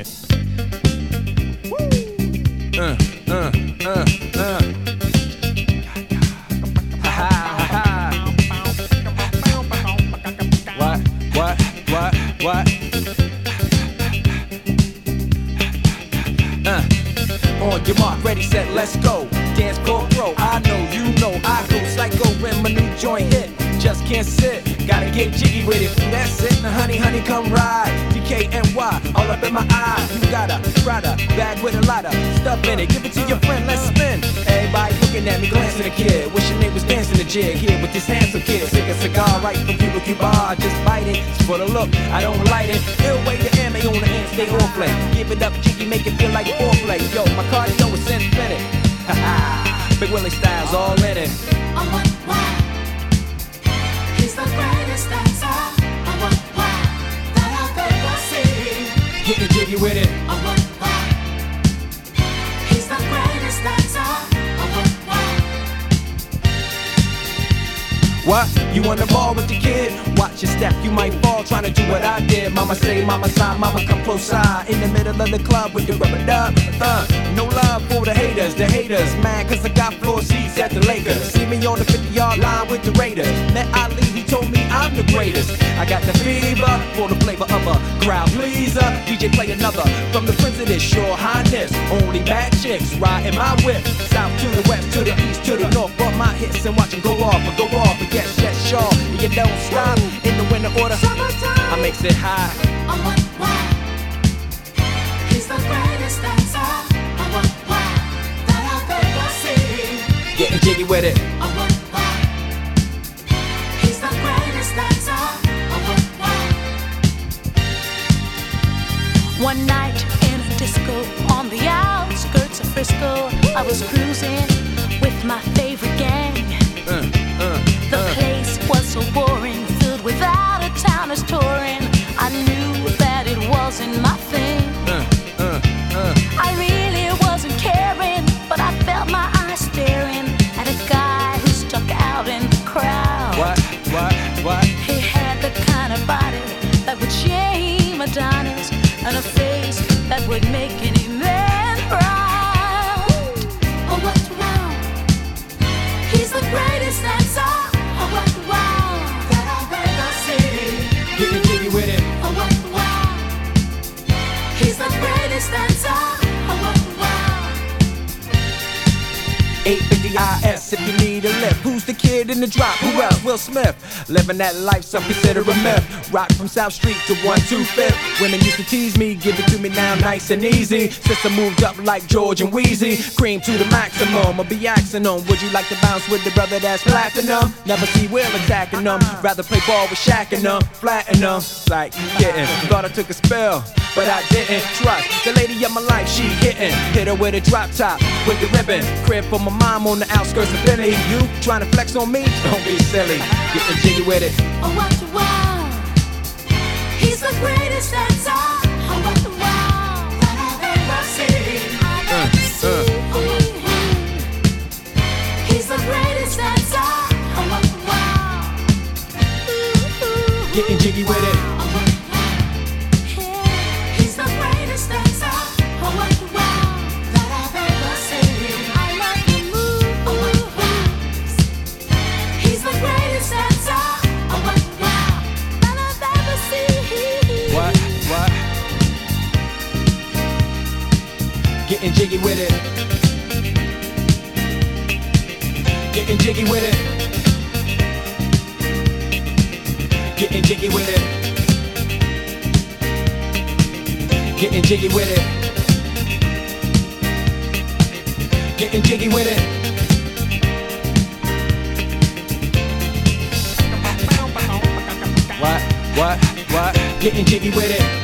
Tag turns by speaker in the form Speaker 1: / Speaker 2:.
Speaker 1: it.
Speaker 2: What? On your mark, ready, set, let's go. Dance floor pro, I know, you know, I go psycho when my new joint hit. Just can't sit, gotta get jiggy with it. That's it, now honey, come ride. DKNY, all up in my eye. You got a Prada bag with a lot of stuff in it. Give it to your friend, let's spin. Everybody looking at me, glancing at the kid. Wishing they was dancing the jig here with this handsome kid. Sick a cigar right from Cuba. I just bite it, it's for the look, I don't light it. Ill way to ammo on the hand, stay on play. Give it up, jiggy, make it feel like foreplay. Yo, my cardio is infinite. Big Willie Styles all in it.
Speaker 3: I want why he's the greatest dancer. I want why that I've ever seen.
Speaker 2: Getting jiggy with it.
Speaker 3: I want why he's the greatest dancer. I want why.
Speaker 2: What? You wanna ball with the kid? Watch your step, you might fall trying to do what I did. Mama say, mama sign, mama come close side. In the middle of the club with the rubber dub. No love for the haters mad cause I got floor seats at the Lakers. See me on the 50-yard line with the Raiders. Met Ali, he told me I'm the greatest. I got the fever for the flavor of a crowd pleaser. DJ play another from the Prince of this Your Highness. Only bad chicks riding my whip. South to the west, to the east, to the north. Bump my hits and watch them go off. And yes, sure. You don't stop in the winter order.
Speaker 3: Summertime.
Speaker 2: I makes it high.
Speaker 3: I want why he's the greatest dancer. I want why that I've ever seen.
Speaker 2: Getting jiggy with it.
Speaker 3: I want why he's the greatest dancer. I want why.
Speaker 4: One night in a disco on the outskirts of Frisco, I was cruising with my favorite gang. The place was so boring, filled with out-of-towners touring. I knew that it wasn't my thing. I really wasn't caring, but I felt my eyes staring at a guy who stuck out in the crowd.
Speaker 2: What?
Speaker 4: He had the kind of body that would shame Adonis, and a face that would make any man proud.
Speaker 3: Oh, what's wrong? He's the greatest dancer. Oh, what's wrong that I've ever seen.
Speaker 2: Getting jiggy with it.
Speaker 3: Oh, what's wrong? He's the greatest dancer. Oh, what's wrong?
Speaker 2: 850 IS if you need a lift. Who's the kid in the drop? Who else? Will Smith. Living that life, some consider a myth. Rock from South Street to 125th. Women used to tease me, give it to me now nice and easy. Sister moved up like George and Wheezy. Cream to the maximum, I'll be axing them. Would you like to bounce with the brother that's platinum? Never see Will attacking them. Rather play ball with Shaq and them, flatten them. Like, getting. Thought I took a spell, but I didn't. Trust the lady of my life, she hitting. Hit her with a drop top, with the ribbon. Crib for my mom on the outskirts of Philly. You trying to flex on me? Don't be silly. Getting jiggy with it.
Speaker 3: Oh, what's wrong? He's the greatest dancer. Oh, what's wrong that I've ever seen. He's the greatest dancer. Oh, what's wrong?
Speaker 2: Getting jiggy with it.
Speaker 3: He's the greatest dancer. Oh, what's wrong that I've ever seen. I love the move. Oh, what's wrong? He's the greatest dancer. Oh, what's wrong that I've ever seen.
Speaker 2: What? Getting jiggy with it. Getting jiggy with it. Getting jiggy with it. Getting jiggy with it. Getting jiggy with it. What? Getting jiggy with it.